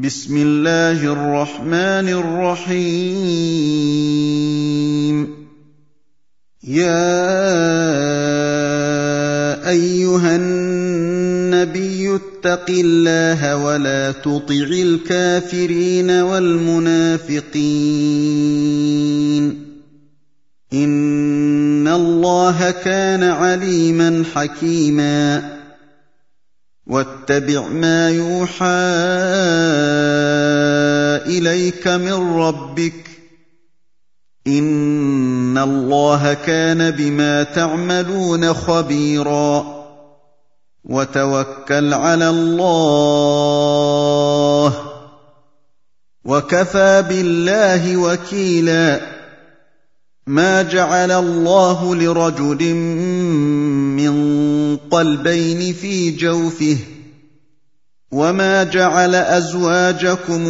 بسم الله الرحمن الرحيم يا أيها النبي اتق الله ولا تطع الكافرين والمنافقين إن الله كان عليما حكيما واتبع ما يوحى إليك من ربك إن الله كان بما تعملون خبيرا وتوكل على الله وكفى بالله وكيلا ما جعل الله لرجل من قلبين في جوفه وما جعل أزواجكم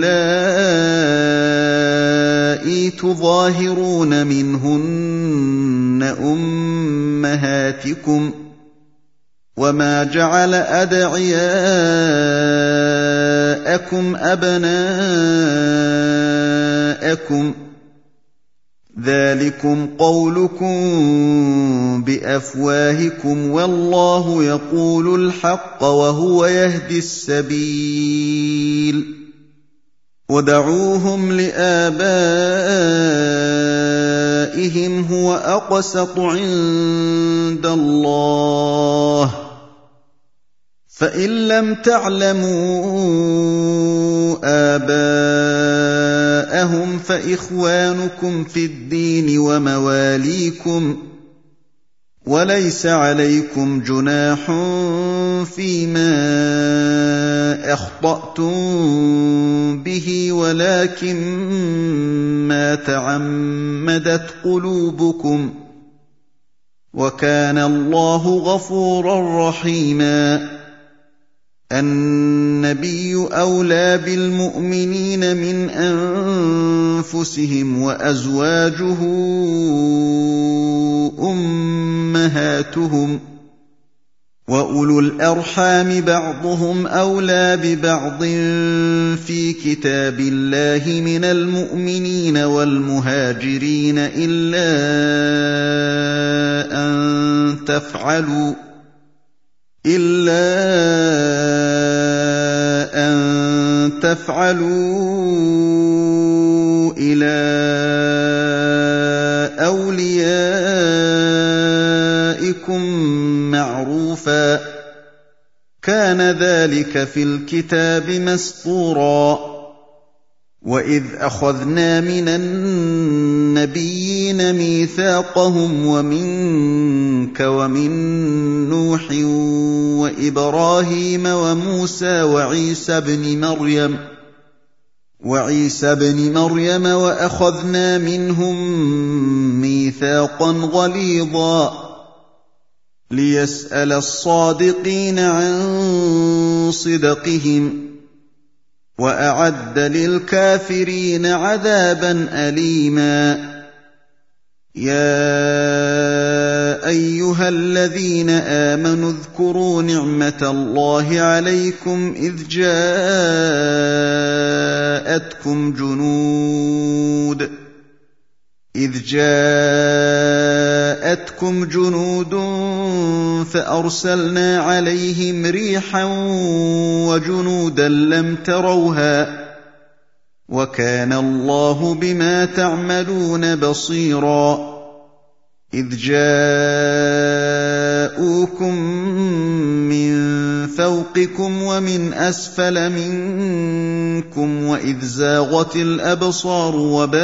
اللائي تظاهرون منهن أمهاتكم وما جعل أدعياءكم أبناءكم ذلكم قولكم بأفواهكم والله يقول الحق وهو يهدي السبيل ودعوهم لآبائهم هو أقسط عند الله فإن لم تعلموا آباءهم فإخوانكم في الدين ومواليكم وليس عليكم جناح فيما أخطأتم به ولكن ما تعمدت قلوبكم وكان الله غفورا رحيما النبي أولى بالمؤمنين من أنفسهم وأزواجه أمهاتهم وأولو الأرحام بعضهم أولى ببعض في كتاب الله من المؤمنين والمهاجرين إلا أن تفعلوا إلى أوليائكم معروفا كان ذلك في الكتاب مسطورا وإذ أخذنا من النبيين ميثاقهم ومنك ومن نوح وإبراهيم وموسى وعيسى بن مريم وأخذنا منهم ميثاقا غليظا ليسأل الصادقين عن صدقهم وأعد للكافرين عذابا أليما يا أيها الذين آمنوا اذكروا نعمة الله عليكم إذ جاءتكم جنود فأرسلنا عليهم ريحا وجنودا لم تروها وكان الله بما تعملون بصيرا إذ جاءوكم من فوقكم ومن أسفل منكم وإذ زاغت الأبصار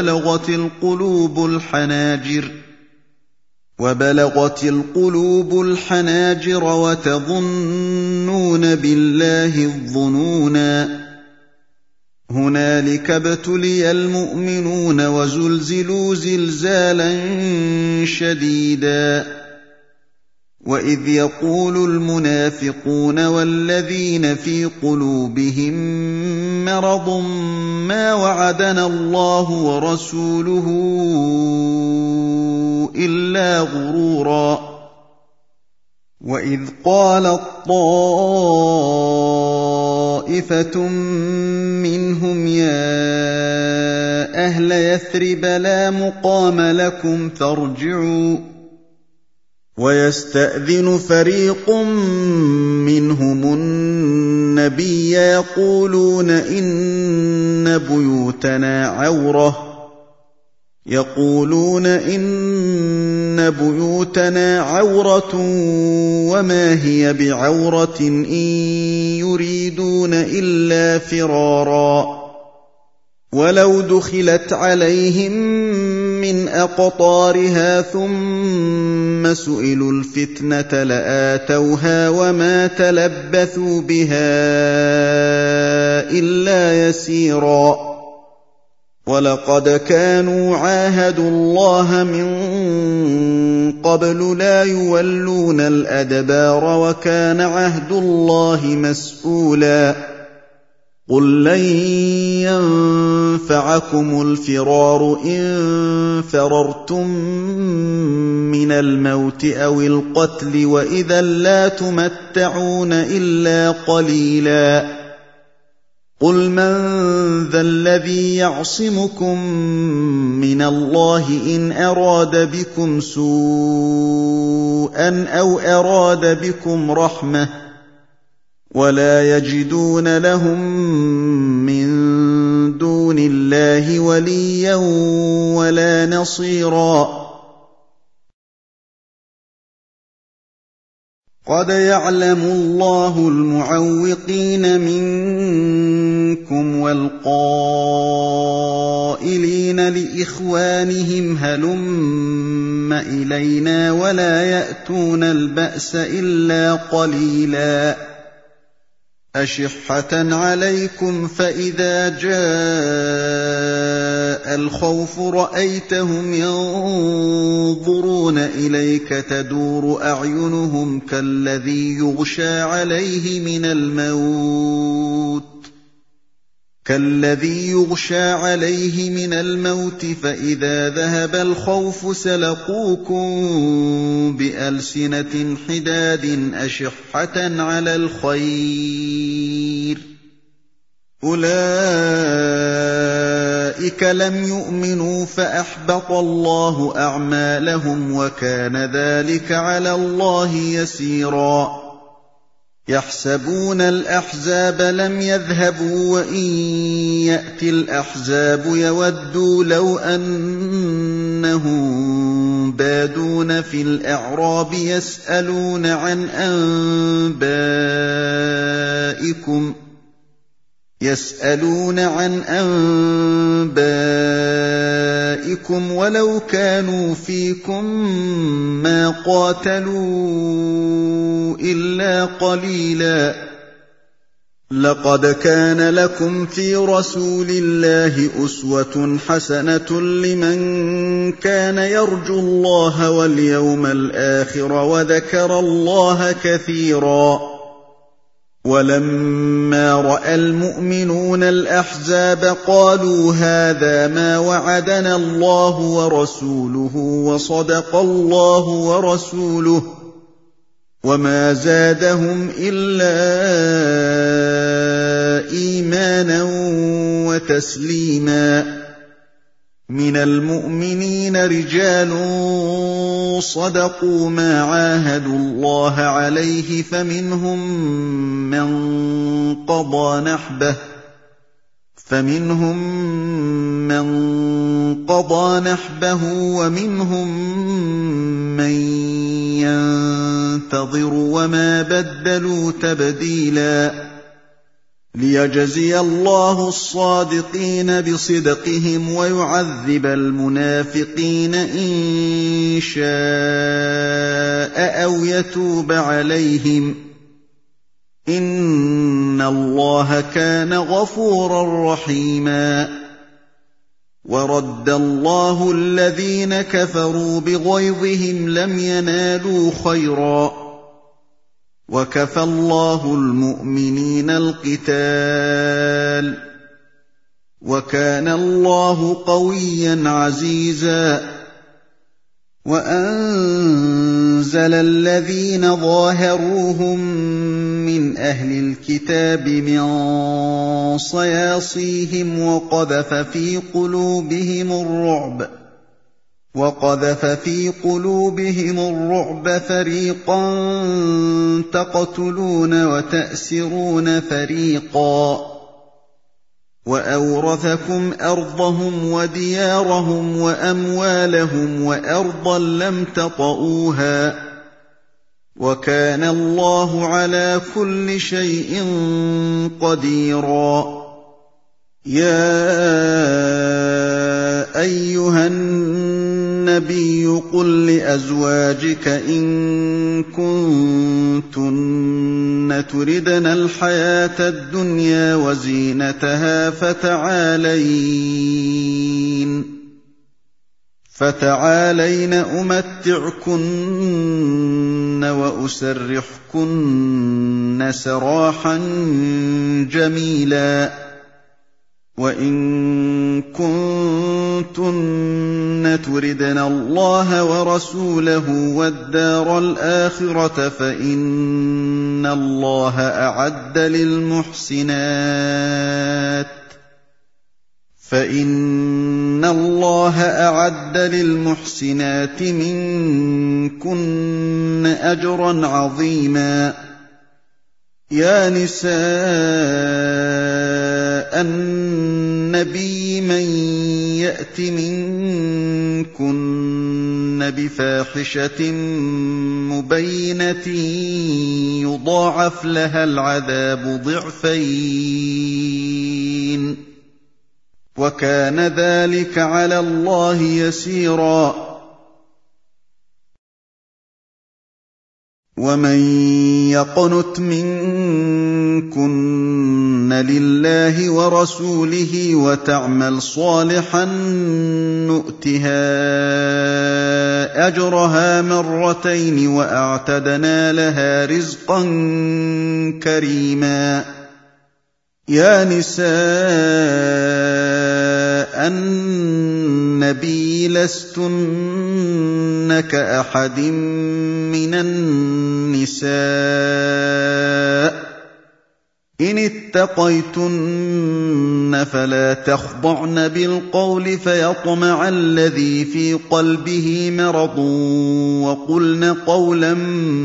وبلغت القلوب الحناجر وتظنون بالله الظنونا هنالك ابتلي المؤمنون وزلزلوا زلزالا شديدا وإذ يقول المنافقون والذين في قلوبهم مرض ما وعدنا الله ورسوله إلا غرورا وإذ قالت طائفة أهل يثرب لا مقام لكم فارجعوا. ويستأذن فريق منهم النبي يقولون إن بيوتنا عورة وما هي بعورة إن يريدون إلا فرارا. ولو دخلت عليهم من أقطارها ثم سئلوا الفتنة لآتوها وما تلبثوا بها إلا يسيرا. ولقد كانوا عاهدوا الله من قبل لا يولون الأدبار وكان عهد الله مسؤولا. قل لن ينفعكم الفرار إن فررتم من الموت أو القتل وإذا لا تمتعون إلا قليلا. قل من ذا الذي يعصمكم من الله إن أراد بكم سوءا أو أراد بكم رحمة ولا يجدون لهم من دون الله وليا ولا نصيرا. قد يعلم الله المعوقين منكم والقائلين لإخوانهم هلم إلينا ولا يأتون البأس إلا قليلا. أشحة عليكم فإذا جاء الخوف رأيتهم ينظرون إليك تدور أعينهم كالذي يغشى عليه من الموت فإذا ذهب الخوف سلقوكم بألسنة حداد أشحة على الخير. أولئك لم يؤمنوا فأحبط الله أعمالهم وكان ذلك على الله يسيرا. يحسبون الأحزاب لم يذهبوا وإن يأتي الأحزاب يودوا لو أنهم بادون في الأعراب يسألون عن أنبائكم ولو كانوا فيكم ما قاتلوا إلا قليلا. لقد كان لكم في رسول الله أسوة حسنة لمن كان يرجو الله واليوم الآخر وذكر الله كثيرا. ولما رأى المؤمنون الأحزاب قالوا هذا ما وعدنا الله ورسوله وصدق الله ورسوله وما زادهم إلا إيمانا وتسليما. من المؤمنين رجال صدقوا ما عاهدوا الله عليه فمنهم من قضى نحبه ومنهم من ينتظر وما بدلوا تبديلا. ليجزي الله الصادقين بصدقهم ويعذب المنافقين إن شاء أو يتوب عليهم إن الله كان غفورا رحيما. ورد الله الذين كفروا بغيظهم لم ينالوا خيرا وكفى الله المؤمنين القتال وكان الله قويا عزيزا. وأنزل الذين ظاهروهم من أهل الكتاب من صياصيهم وقذف في قلوبهم الرعب فريقا تقتلون وتأسرون فريقا وأورثكم أرضهم وديارهم وأموالهم وأرضا لم تطئوها وكان الله على كل شيء قديرا يا أيها النبي قل لأزواجك إن كنتن تردن الحياة الدنيا وزينتها فتعالين أمتعكن وأسرحكن سراحا جميلا وإن كنتن تردن الله ورسوله والدار الآخرة فإن الله أعد للمحسنات منكن أجرا عظيما يا نساء النبي من يأت منكن بفاحشة مبينة يضاعف لها العذاب ضعفين وكان ذلك على الله يسيرا ومن يقنت منكن لله ورسوله وتعمل صالحا نؤتها أجرها مرتين وأعتدنا لها رزقا كريما يا نساء النبي لستن كأحد من النساء إن اتقيتن فلا تخضعن بالقول فيطمع الذي في قلبه مرض وقلن قولا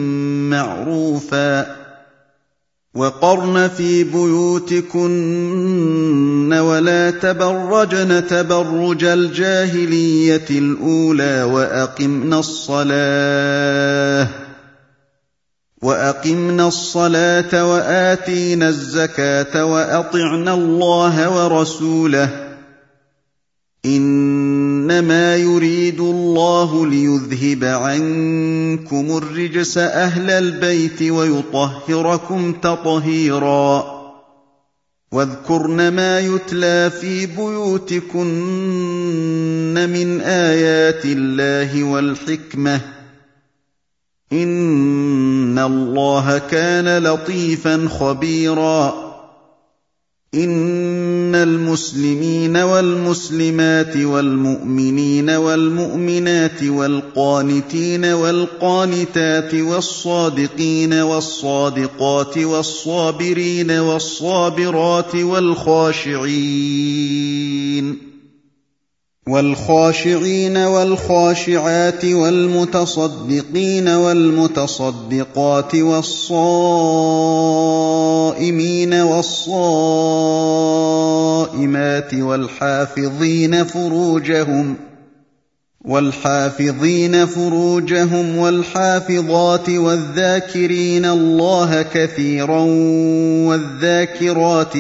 معروفا وقرن في بيوتكن ولا تبرجن تبرج الجاهلية الأولى وأقمنا الصلاة وآتينا الزكاة وأطعنا الله ورسوله إنما يريد الله ليذهب عنكم الرجس أهل البيت ويطهركم تطهيرا واذكرن ما يتلى في بيوتكن من آيات الله والحكمة إن الله كان لطيفا خبيرا إن المسلمين والمسلمات والمؤمنين والمؤمنات والقانتين والقانتات والصادقين والصادقات والصابرين والصابرات والخاشعين والخاشعات والمتصدقين والمتصدقات والصائمين والصائمات والحافظين فروجهم والحافظات والذاكرين الله كثيرا والذاكرات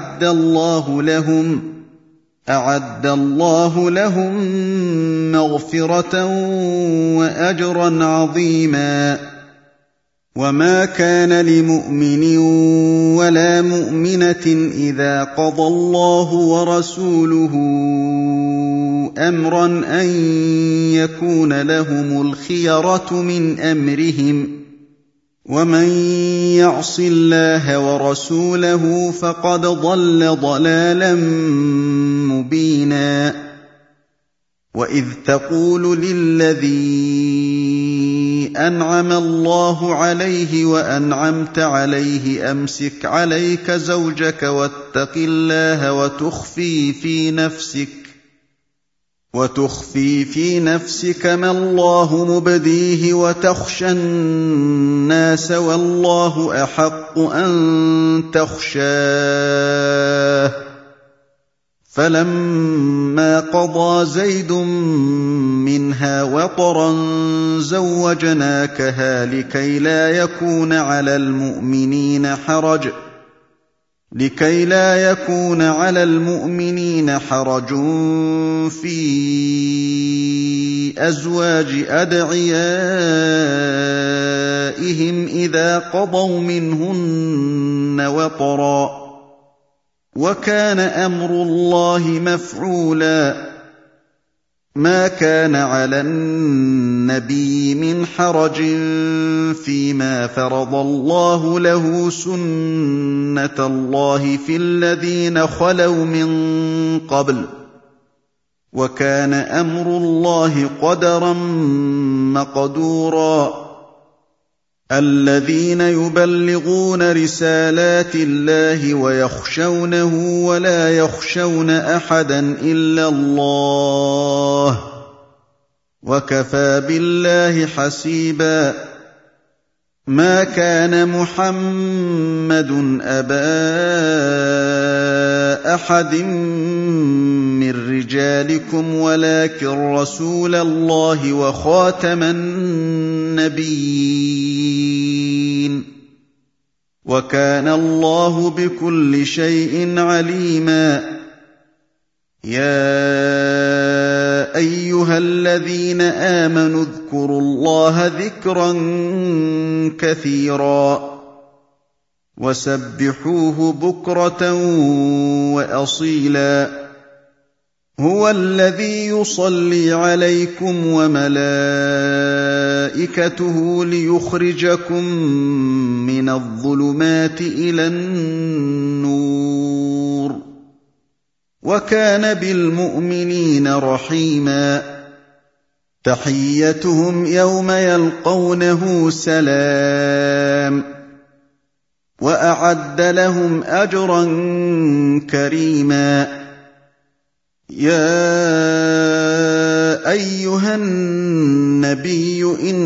أعد الله لهم مغفرة وأجرا عظيما وما كان لمؤمن ولا مؤمنة إذا قضى الله ورسوله أمرا أن يكون لهم الخيرة من أمرهم ومن يعص الله ورسوله فقد ضل ضلالا مبينا وَإِذْ تَقُولُ لِلَّذِي أَنْعَمَ اللَّهُ عَلَيْهِ وَأَنْعَمْتَ عَلَيْهِ أَمْسِكْ عَلَيْكَ زَوْجَكَ وَاتَّقِ اللَّهَ وَتُخْفِي فِي نَفْسِكَ مَا اللَّهُ مُبْدِيهِ وَتَخْشَى النَّاسَ وَاللَّهُ أَحَقُّ أَن تَخْشَاهُ فَلَمَّا قَضَىٰ زَيْدٌ مِّنْهَا وَطَرًا زَوَّجْنَاكَهَا لِكَيْ لَا يَكُونَ عَلَى الْمُؤْمِنِينَ حَرَجٌ فِي أَزْوَاجِ أَدْعِيَائِهِمْ إِذَا قَضَوْا مِنْهُنَّ وَطَرًا ۚ وَكَانَ أَمْرُ اللَّهِ مَفْعُولًا. مَا كَانَ عَلَى النَّبِيِّ مِنْ حَرَجٍ فِيمَا فَرَضَ اللَّهُ لَهُ ۖ سُنَّةَ اللَّهِ فِي الَّذِينَ خَلَوْا مِن قَبْلُ ۚ وَكَانَ أَمْرُ اللَّهِ قَدَرًا مَّقْدُورًا. الَّذِينَ يُبَلِّغُونَ رِسَالَاتِ اللَّهِ وَيَخْشَوْنَهُ وَلَا يَخْشَوْنَ أَحَدًا إِلَّا اللَّهَ ۗ وَكَفَىٰ بِاللَّهِ حَسِيبًا. مَا كَانَ مُحَمَّدٌ أَبَا أَحَدٍ مِّن رِّجَالِكُمْ وَلَٰكِن رَّسُولَ اللَّهِ وَخَاتَمَ النَّبِيِّينَ ۗ وَكَانَ اللَّهُ بِكُلِّ شَيْءٍ عَلِيمًا. يَا أَيُّهَا الَّذِينَ آمَنُوا اذْكُرُوا اللَّهَ ذِكْرًا كَثِيرًا وَسَبِّحُوهُ بُكْرَةً وَأَصِيلًا. هُوَ الَّذِي يُصَلِّي عَلَيْكُمْ وَمَلَائِكَتُهُ لِيُخْرِجَكُم مِّنَ الظُّلُمَاتِ إِلَى النُّورِ ۚ وَكَانَ بِالْمُؤْمِنِينَ رَحِيمًا. تَحِيَّتُهُمْ يَوْمَ يَلْقَوْنَهُ سَلَامٌ ۚ وَأَعَدَّ لَهُمْ أَجْرًا كَرِيمًا. يَا أَيُّهَا النَّبِيُّ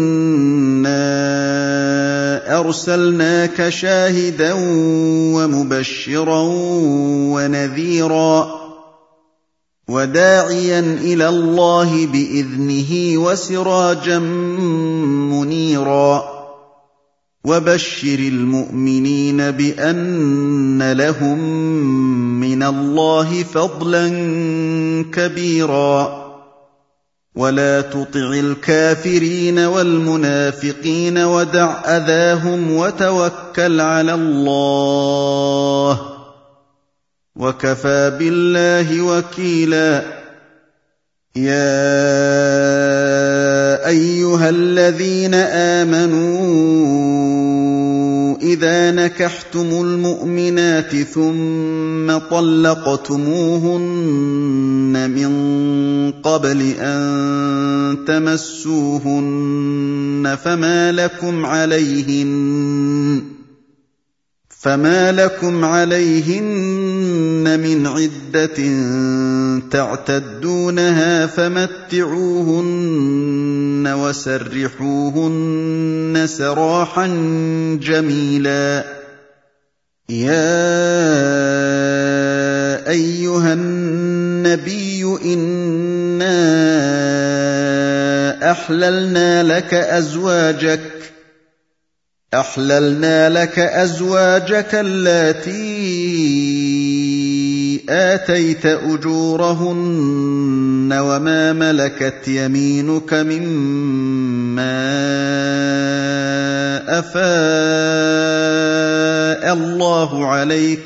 إِنَّا أَرْسَلْنَاكَ شَاهِدًا وَمُبَشِّرًا وَنَذِيرًا وَدَاعِيًا إِلَى اللَّهِ بِإِذْنِهِ وَسِرَاجًا مُّنِيرًا. وَبَشِّرِ الْمُؤْمِنِينَ بِأَنَّ لَهُم مِّنَ اللَّهِ فَضْلًا كَبِيرًا. وَلَا تُطِعِ الْكَافِرِينَ وَالْمُنَافِقِينَ وَدَعْ أَذَاهُمْ وَتَوَكَّلْ عَلَى اللَّهِ ۚ وَكَفَىٰ بِاللَّهِ وَكِيلًا. يَا أَيُّهَا الَّذِينَ آمَنُوا إِذَا نَكَحْتُمُ الْمُؤْمِنَاتِ ثُمَّ طَلَّقْتُمُوهُنَّ مِن قَبْلِ أَن تَمَسُّوهُنَّ فَمَا لَكُمْ عَلَيْهِنَّ مِنْ عِدَّةٍ تَعْتَدُّونَهَا فَمَتِّعُوهُنَّ وَسَرِّحُوهُنَّ سَرَاحًا جَمِيلًا. يَا أَيُّهَا النَّبِيُّ إِنَّا أَحْلَلْنَا لَكَ أَزْوَاجَكَ اللَّاتِي آتَيْتَ أُجُورَهُنَّ وَمَا مَلَكَتْ يَمِينُكَ مِمَّا أَفَاءَ اللَّهُ عَلَيْكَ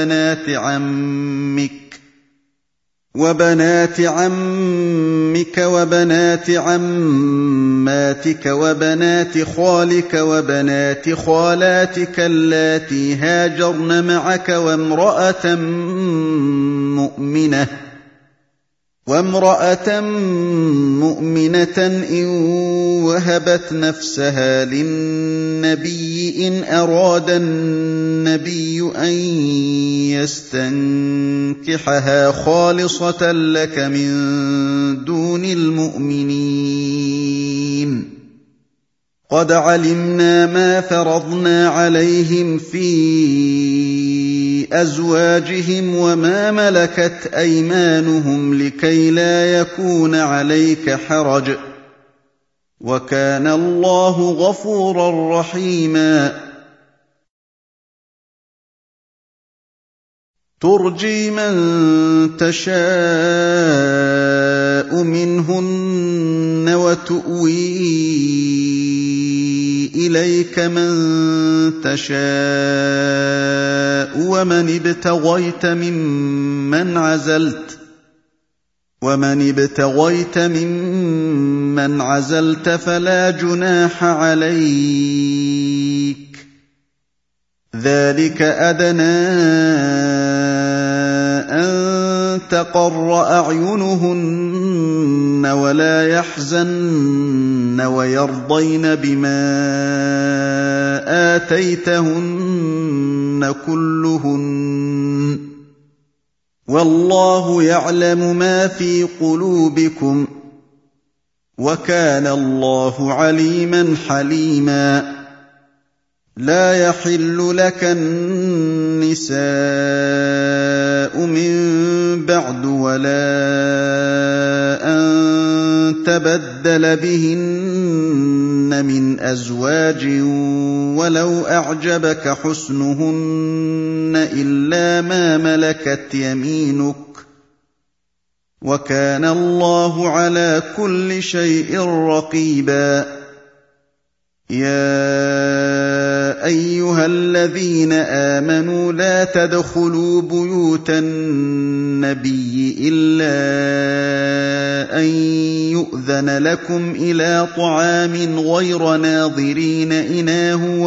وَبَنَاتِ عَمِّكَ وَبَنَاتِ عَمَّاتِكَ وَبَنَاتِ خَالِكَ وَبَنَاتِ خَالَاتِكَ اللَّاتِي هَاجَرْنَ مَعَكَ وَامْرَأَةً مُّؤْمِنَةً وامرأة مؤمنة إن وهبت نفسها للنبي إن أراد النبي أن يستنكحها خالصة لك من دون المؤمنين قد علمنا ما فرضنا عليهم في أزواجهم وما ملكت أيمانهم لكي لا يكون عليك حرج وكان الله غفورا رحيما ترجي من تشاء منهن وتؤوي إليك من تشاء ومن ابتغيت ممن عزلت فلا جناح عليك ذلك أدنى أن تقر أعينهن ولا يحزن ويرضين بما آتيتهن كلهن والله يعلم ما في قلوبكم وكان الله عليما حليما لا يحل لك النساء من بعد ولا أن تبدل بهن من أزواج ولو أعجبك حسنهن إلا ما ملكت يمينك وكان الله على كل شيء رقيبا يا أيها الذين آمنوا لا تدخلوا بيوت النبي إلا أن يؤذن لكم إلى طعام غير ناظرين إناه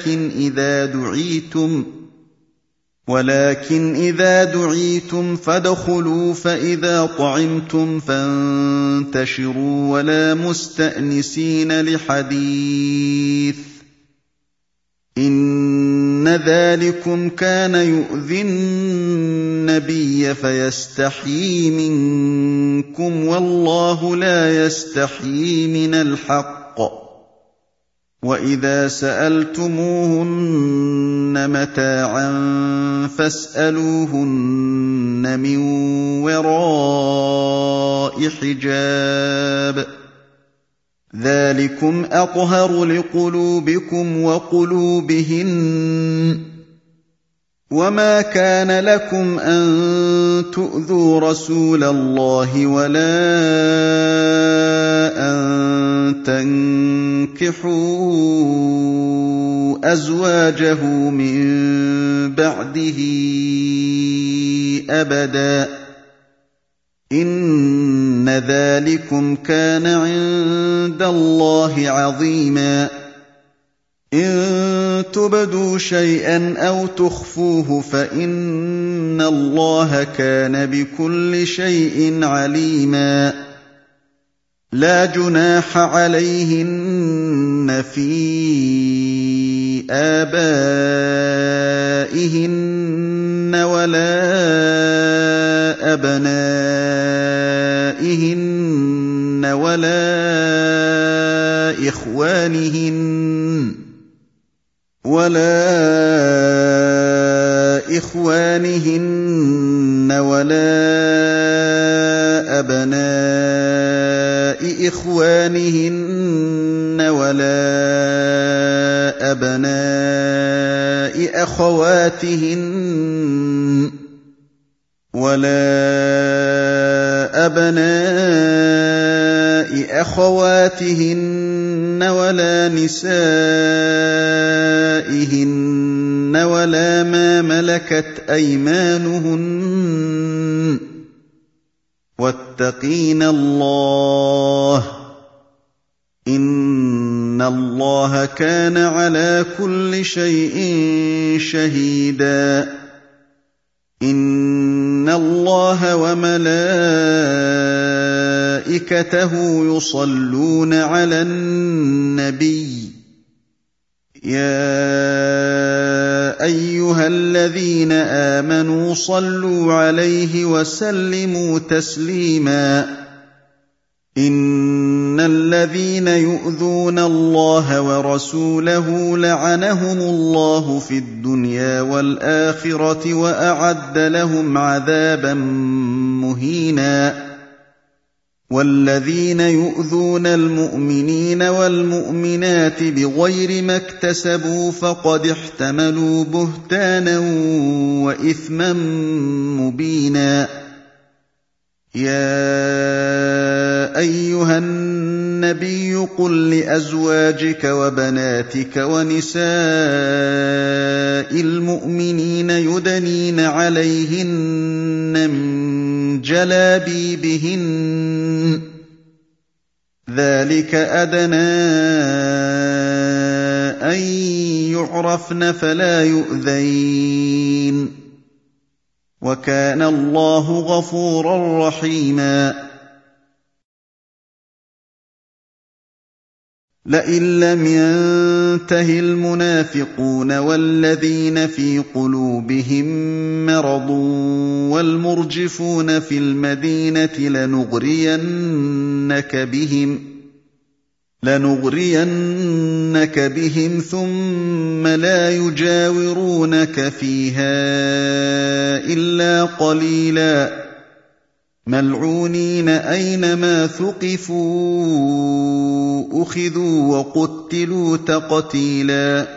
ولكن إذا دعيتم فادخلوا فإذا طعمتم فانتشروا ولا مستأنسين لحديث إن ذلكم كان يؤذي النبي فيستحيي منكم والله لا يستحيي من الحق وإذا سألتموهن متاعا فاسألوهن من وراء حجاب ذلكم أطهر لقلوبكم وقلوبهن وما كان لكم أن تؤذوا رسول الله ولا أن تنكحوا أزواجه من بعده أبدا إن ذلكم كان عند الله عظيما إن تبدوا شيئا أو تخفوه فإن الله كان بكل شيء عليما لا جناح عليهن في آبائهن ولا أبنائهن ولا إخوانهن ولا أبناء إخوانهن ولا أبناء أخواتهن ولا نسائهن ولا ما ملكت أيمانهن واتقين الله إن الله كان على كل شيء شهيدا إن اللَّهَ وَمَلَائِكَتَهُ يُصَلُّونَ عَلَى النَّبِيِّ يَا أَيُّهَا الَّذِينَ آمَنُوا صَلُّوا عَلَيْهِ وَسَلِّمُوا تَسْلِيمًا إِنَّ الَّذِينَ يُؤْذُونَ اللَّهَ وَرَسُولَهُ لَعَنَهُمُ اللَّهُ في الدُّنْيَا وَالْآخِرَةِ وَأَعَدَّ لَهُمْ عَذَابًا مُّهِينًا وَالَّذِينَ يُؤْذُونَ الْمُؤْمِنِينَ وَالْمُؤْمِنَاتِ بِغَيْرِ مَا اكْتَسَبُوا فَقَدِ احْتَمَلُوا بُهْتَانًا وَإِثْمًا مُّبِينًا يَا أَيُّهَا النَّبِيُّ قُل لِّأَزْوَاجِكَ وَبَنَاتِكَ وَنِسَاءِ الْمُؤْمِنِينَ يُدْنِينَ عَلَيْهِنَّ مِن جَلَابِيبِهِنَّ ذَٰلِكَ أَدْنَىٰ أَن يُعْرَفْنَ فَلَا يُؤْذَيْنَ ۗ وَكَانَ اللَّهُ غَفُورًا رَّحِيمًا لئن لم ينته المنافقون والذين في قلوبهم مرض والمرجفون في المدينة لنغرينك بهم ثم لا يجاورونك فيها إلا قليلا ملعونين أينما ثقفوا أخذوا وقتلوا تقتيلا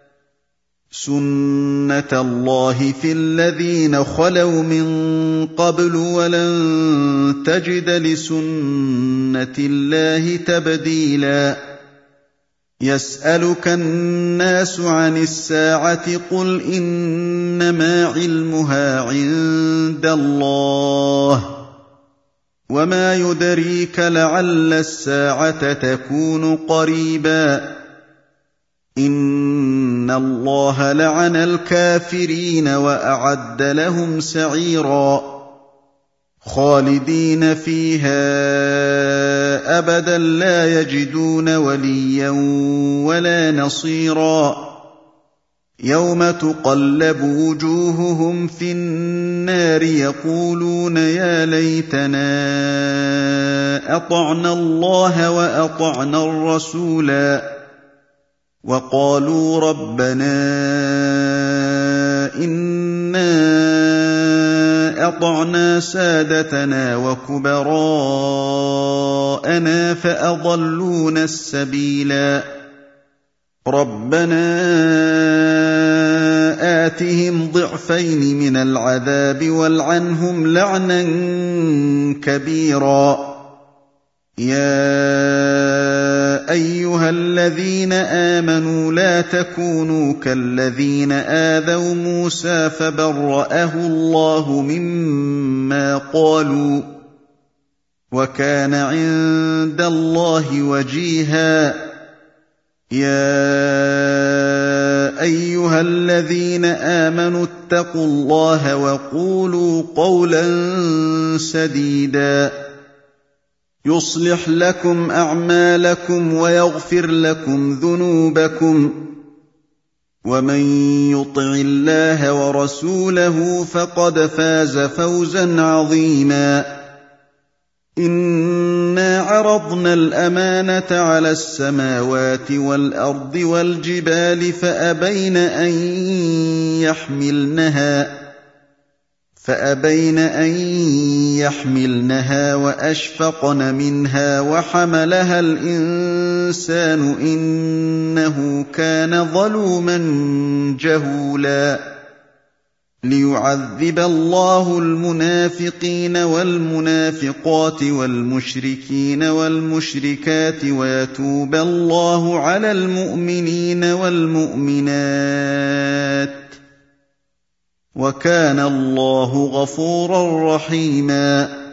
سُنَّةَ اللَّهِ فِي الَّذِينَ خَلَوْا مِن قَبْلُ وَلَن تَجِدَ لِسُنَّةِ اللَّهِ تَبْدِيلًا يَسْأَلُكَ النَّاسُ عَنِ السَّاعَةِ قُلْ إِنَّمَا عِلْمُهَا عِندَ اللَّهِ وَمَا يُدْرِيكَ لَعَلَّ السَّاعَةَ تَكُونُ قَرِيبًا إِنَّ اللَّهَ لَعَنَ الْكَافِرِينَ وَأَعَدَّ لَهُمْ سَعِيرًا خَالِدِينَ فِيهَا أَبَدًا لَّا يَجِدُونَ وَلِيًّا وَلَا نَصِيرًا يَوْمَ تُقَلَّبُ وُجُوهُهُمْ فِي النَّارِ يَقُولُونَ يَا لَيْتَنَا أَطَعْنَا اللَّهَ وَأَطَعْنَا الرَّسُولَا وَقَالُوا رَبَّنَا إِنَّا أَطَعْنَا سَادَتَنَا وَكُبَرَاءَنَا فَأَضَلُّونَا السَّبِيلَا رَبَّنَا آتِهِمْ ضِعْفَيْنِ مِنَ الْعَذَابِ وَالْعَنْهُمْ لَعْنًا كَبِيرًا يَا أَيُّهَا الَّذِينَ آمَنُوا لَا تَكُونُوا كَالَّذِينَ آذَوْا مُوسَىٰ فَبَرَّأَهُ اللَّهُ مِمَّا قَالُوا ۚ وَكَانَ عِندَ اللَّهِ وَجِيهًا يَا أَيُّهَا الَّذِينَ آمَنُوا اتَّقُوا اللَّهَ وَقُولُوا قَوْلًا سَدِيدًا يُصْلِحْ لَكُمْ أَعْمَالَكُمْ وَيَغْفِرْ لَكُمْ ذُنُوبَكُمْ وَمَن يُطِعِ اللَّهَ وَرَسُولَهُ فَقَدْ فَازَ فَوْزًا عَظِيمًا إِنَّا عَرَضْنَا الْأَمَانَةَ عَلَى السَّمَاوَاتِ وَالْأَرْضِ وَالْجِبَالِ فَأَبَيْنَ أَن يَحْمِلْنَهَا وَأَشْفَقْنَ مِنْهَا وَحَمَلَهَا الْإِنسَانُ إِنَّهُ كَانَ ظَلُومًا جَهُولًا لِّيُعَذِّبَ اللَّهُ الْمُنَافِقِينَ وَالْمُنَافِقَاتِ وَالْمُشْرِكِينَ وَالْمُشْرِكَاتِ وَيَتُوبَ اللَّهُ عَلَى الْمُؤْمِنِينَ وَالْمُؤْمِنَاتِ وَكَانَ اللَّهُ غَفُورًا رَّحِيمًا